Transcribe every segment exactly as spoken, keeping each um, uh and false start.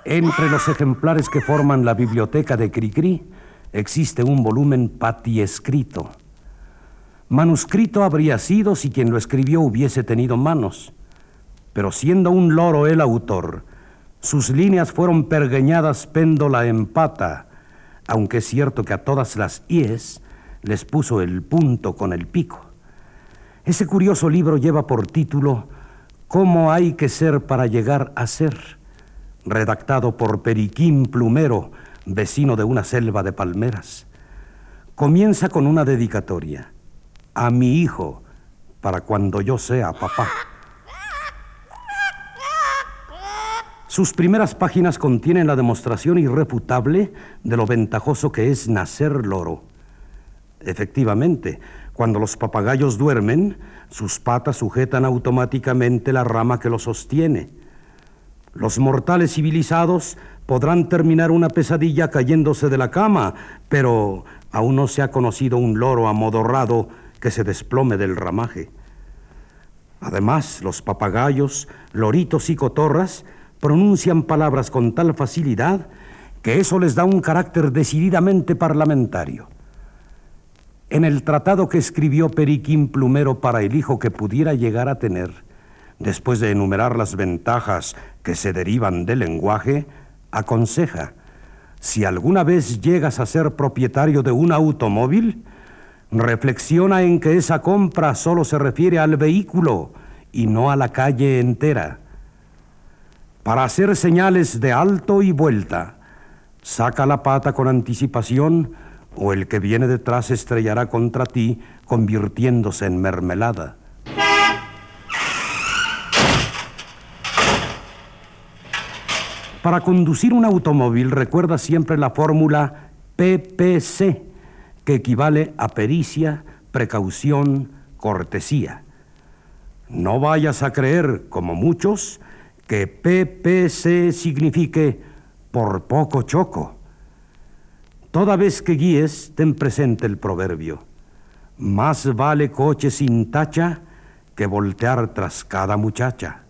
Entre los ejemplares que forman la biblioteca de Cricri existe un volumen patiescrito. Manuscrito habría sido si quien lo escribió hubiese tenido manos, pero siendo un loro el autor, sus líneas fueron pergeñadas péndola en pata, aunque es cierto que a todas las íes les puso el punto con el pico. Ese curioso libro lleva por título ¿Cómo hay que ser para llegar a ser?, redactado por Periquín Plumero, vecino de una selva de palmeras. Comienza con una dedicatoria: a mi hijo, para cuando yo sea papá. Sus primeras páginas contienen la demostración irrefutable de lo ventajoso que es nacer loro. Efectivamente, cuando los papagayos duermen, sus patas sujetan automáticamente la rama que los sostiene. Los mortales civilizados podrán terminar una pesadilla cayéndose de la cama, pero aún no se ha conocido un loro amodorrado que se desplome del ramaje. Además, los papagayos, loritos y cotorras pronuncian palabras con tal facilidad que eso les da un carácter decididamente parlamentario. En el tratado que escribió Periquín Plumero para el hijo que pudiera llegar a tener, después de enumerar las ventajas que se derivan del lenguaje, aconseja: si alguna vez llegas a ser propietario de un automóvil, reflexiona en que esa compra solo se refiere al vehículo y no a la calle entera. Para hacer señales de alto y vuelta, saca la pata con anticipación o el que viene detrás se estrellará contra ti, convirtiéndose en mermelada. Para conducir un automóvil, recuerda siempre la fórmula P P C, que equivale a pericia, precaución, cortesía. No vayas a creer, como muchos, que P P C signifique por poco choco. Toda vez que guíes, ten presente el proverbio: más vale coche sin tacha que voltear tras cada muchacha.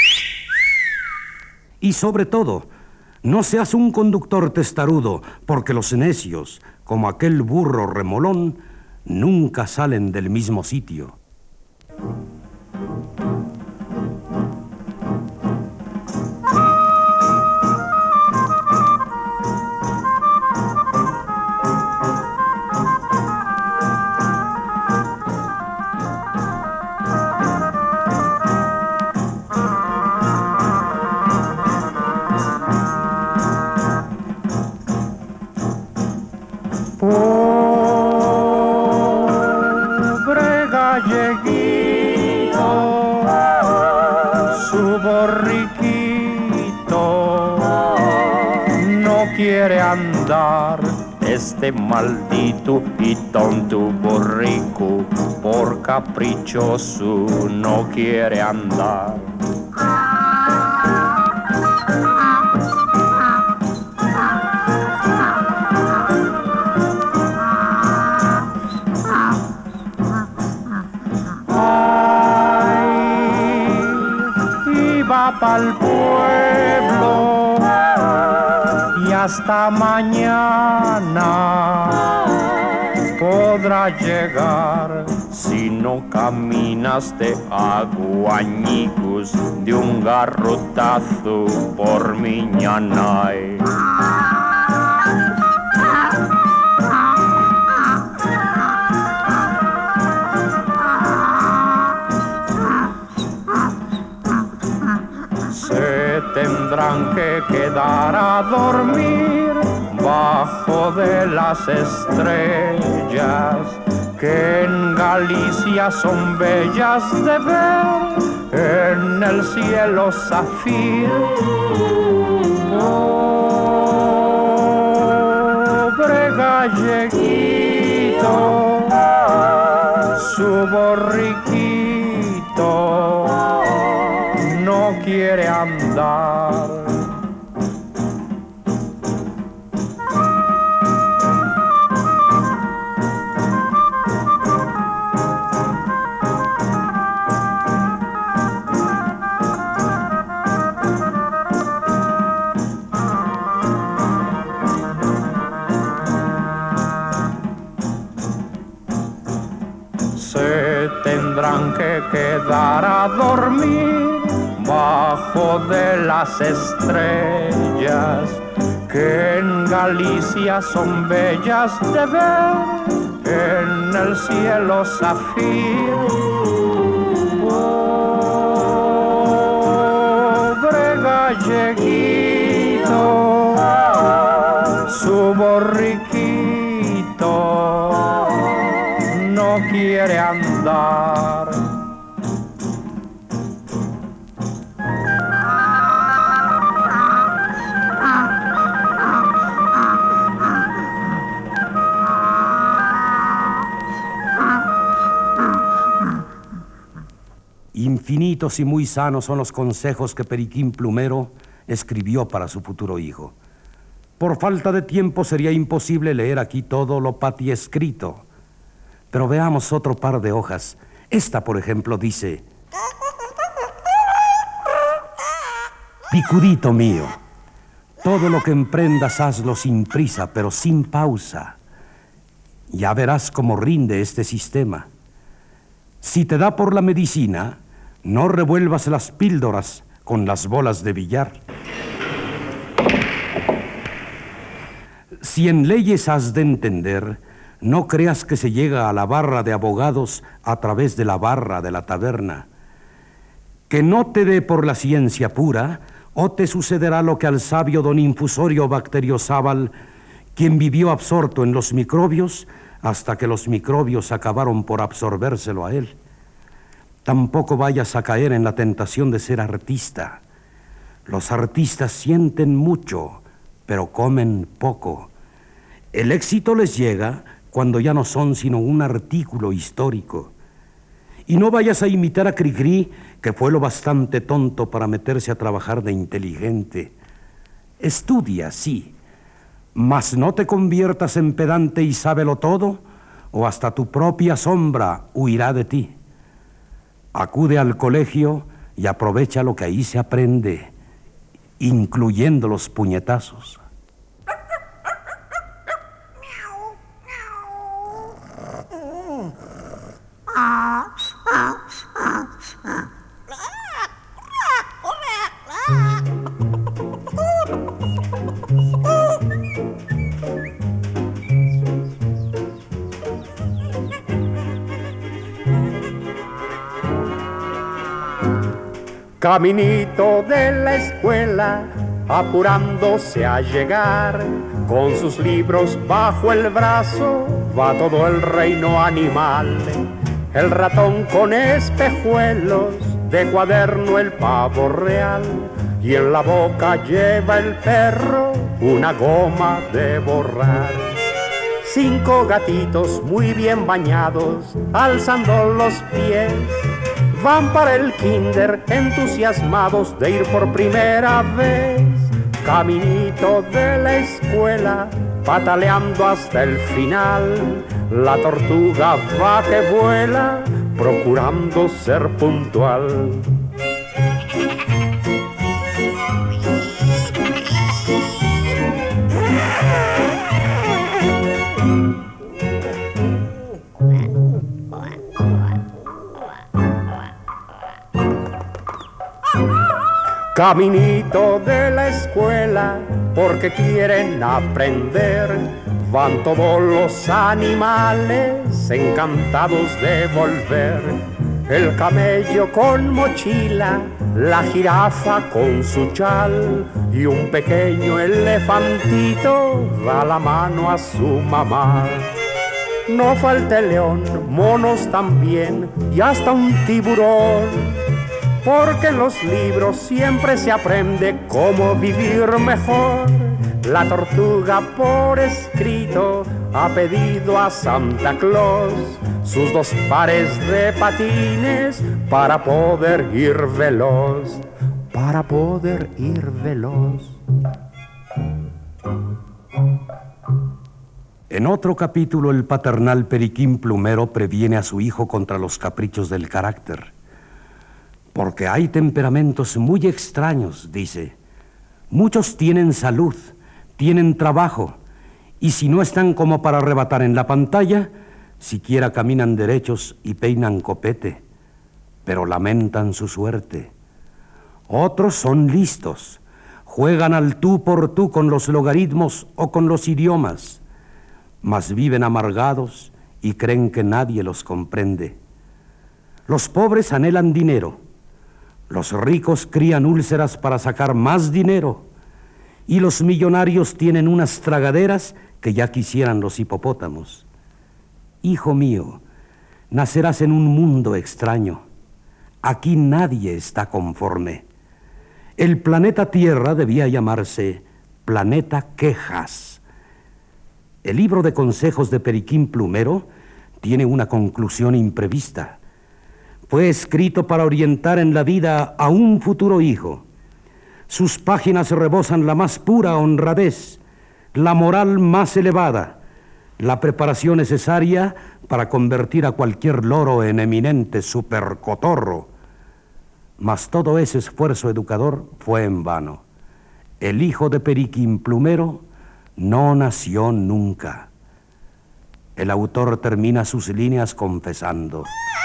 Y sobre todo, no seas un conductor testarudo, porque los necios, como aquel burro remolón, nunca salen del mismo sitio. Pobre galleguito, su borriquito no quiere andar. Este maldito y tonto borrico, por caprichoso no quiere andar. Pa'l pueblo y hasta mañana podrá llegar si no caminas de aguañicos de un garrotazo por Miñanay. Tendrán que quedar a dormir bajo de las estrellas que en Galicia son bellas de ver en el cielo zafiro. Pobre galleguito, su borriquito no quiere andar. que quedar a dormir bajo de las estrellas que en Galicia son bellas de ver en el cielo zafiro. Pobre galleguito, su borriquito no quiere andar. Infinitos y muy sanos son los consejos que Periquín Plumero escribió para su futuro hijo. Por falta de tiempo sería imposible leer aquí todo lo Pati escrito. Pero veamos otro par de hojas. Esta, por ejemplo, dice: Picudito mío, todo lo que emprendas hazlo sin prisa, pero sin pausa. Ya verás cómo rinde este sistema. Si te da por la medicina, no revuelvas las píldoras con las bolas de billar. Si en leyes has de entender, no creas que se llega a la barra de abogados a través de la barra de la taberna. Que no te dé por la ciencia pura, o te sucederá lo que al sabio don Infusorio Bacteriozábal, quien vivió absorto en los microbios hasta que los microbios acabaron por absorbérselo a él. Tampoco vayas a caer en la tentación de ser artista. Los artistas sienten mucho, pero comen poco. El éxito les llega cuando ya no son sino un artículo histórico. Y no vayas a imitar a Cricri, que fue lo bastante tonto para meterse a trabajar de inteligente. Estudia, sí, mas no te conviertas en pedante y sábelo todo, o hasta tu propia sombra huirá de ti. Acude al colegio y aprovecha lo que ahí se aprende, incluyendo los puñetazos. Caminito de la escuela, apurándose a llegar, con sus libros bajo el brazo, va todo el reino animal. El ratón con espejuelos, de cuaderno el pavo real, y en la boca lleva el perro una goma de borrar. Cinco gatitos muy bien bañados, alzando los pies, van para el kinder entusiasmados de ir por primera vez. Caminito de la escuela, pataleando hasta el final, la tortuga va que vuela, procurando ser puntual. Caminito de la escuela, porque quieren aprender, van todos los animales encantados de volver. El camello con mochila, la jirafa con su chal, y un pequeño elefantito da la mano a su mamá. No falta el león, monos también, y hasta un tiburón, porque en los libros siempre se aprende cómo vivir mejor. La tortuga por escrito ha pedido a Santa Claus sus dos pares de patines para poder ir veloz, para poder ir veloz. En otro capítulo, el paternal Periquín Plumero previene a su hijo contra los caprichos del carácter. Porque hay temperamentos muy extraños, dice. Muchos tienen salud, tienen trabajo, y si no están como para arrebatar en la pantalla, siquiera caminan derechos y peinan copete. pero lamentan su suerte. Otros son listos, juegan al tú por tú con los logaritmos o con los idiomas, mas viven amargados y creen que nadie los comprende. Los pobres anhelan dinero, los ricos crían úlceras para sacar más dinero, y los millonarios tienen unas tragaderas que ya quisieran los hipopótamos. Hijo mío, nacerás en un mundo extraño. Aquí nadie está conforme. El planeta Tierra debía llamarse Planeta Quejas. El libro de consejos de Periquín Plumero tiene una conclusión imprevista. Fue escrito para orientar en la vida a un futuro hijo. Sus páginas rebosan la más pura honradez, la moral más elevada, la preparación necesaria para convertir a cualquier loro en eminente supercotorro. Mas todo ese esfuerzo educador fue en vano. El hijo de Periquín Plumero no nació nunca. El autor termina sus líneas confesando: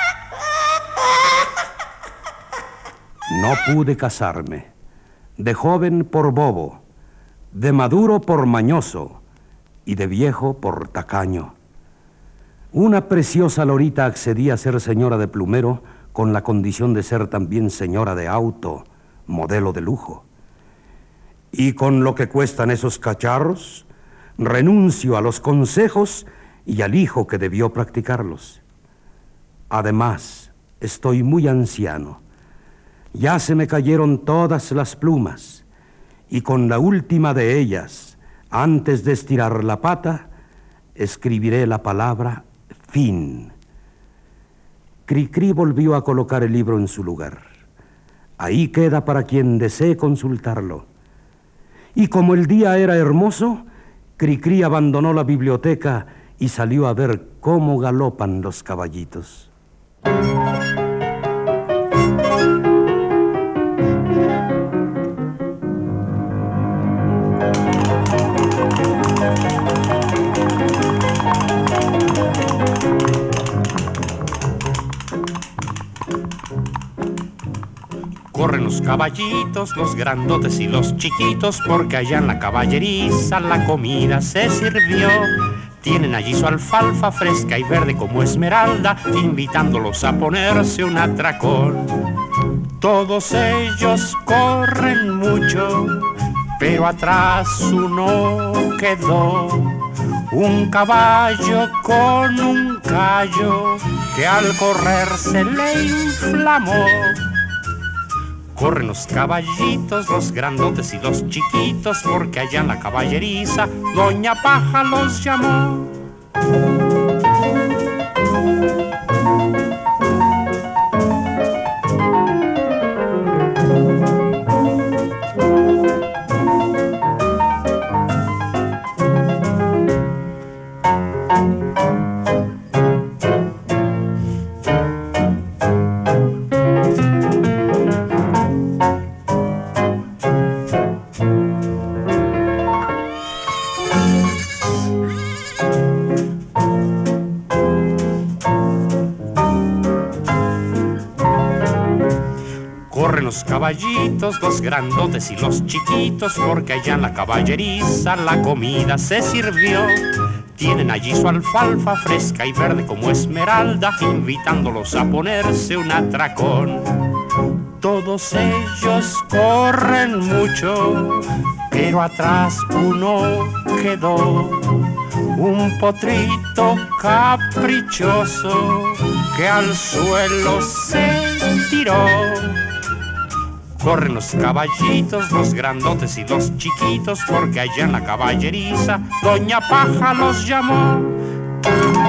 no pude casarme, de joven por bobo, de maduro por mañoso y de viejo por tacaño. Una preciosa lorita accedía a ser señora de Plumero con la condición de ser también señora de auto, modelo de lujo. Y con lo que cuestan esos cacharros, renuncio a los consejos y al hijo que debió practicarlos. Además, estoy muy anciano. Ya se me cayeron todas las plumas, y con la última de ellas, antes de estirar la pata, escribiré la palabra fin. Cricri volvió a colocar el libro en su lugar. Ahí queda para quien desee consultarlo. Y como el día era hermoso, Cricri abandonó la biblioteca y salió a ver cómo galopan los caballitos. Corren los caballitos, los grandotes y los chiquitos, porque allá en la caballeriza la comida se sirvió. Tienen allí su alfalfa fresca y verde como esmeralda, invitándolos a ponerse un atracón. Todos ellos corren mucho, pero atrás uno quedó. Un caballo con un callo que al correr se le inflamó. Corren los caballitos, los grandotes y los chiquitos, porque allá en la caballeriza Doña Paja los llamó. Los caballitos, los grandotes y los chiquitos, porque allá en la caballeriza la comida se sirvió. Tienen allí su alfalfa fresca y verde como esmeralda, invitándolos a ponerse un atracón. Todos ellos corren mucho, pero atrás uno quedó. Un potrito caprichoso que al suelo se tiró. Corren los caballitos, los grandotes y los chiquitos, porque allá en la caballeriza Doña Paja los llamó.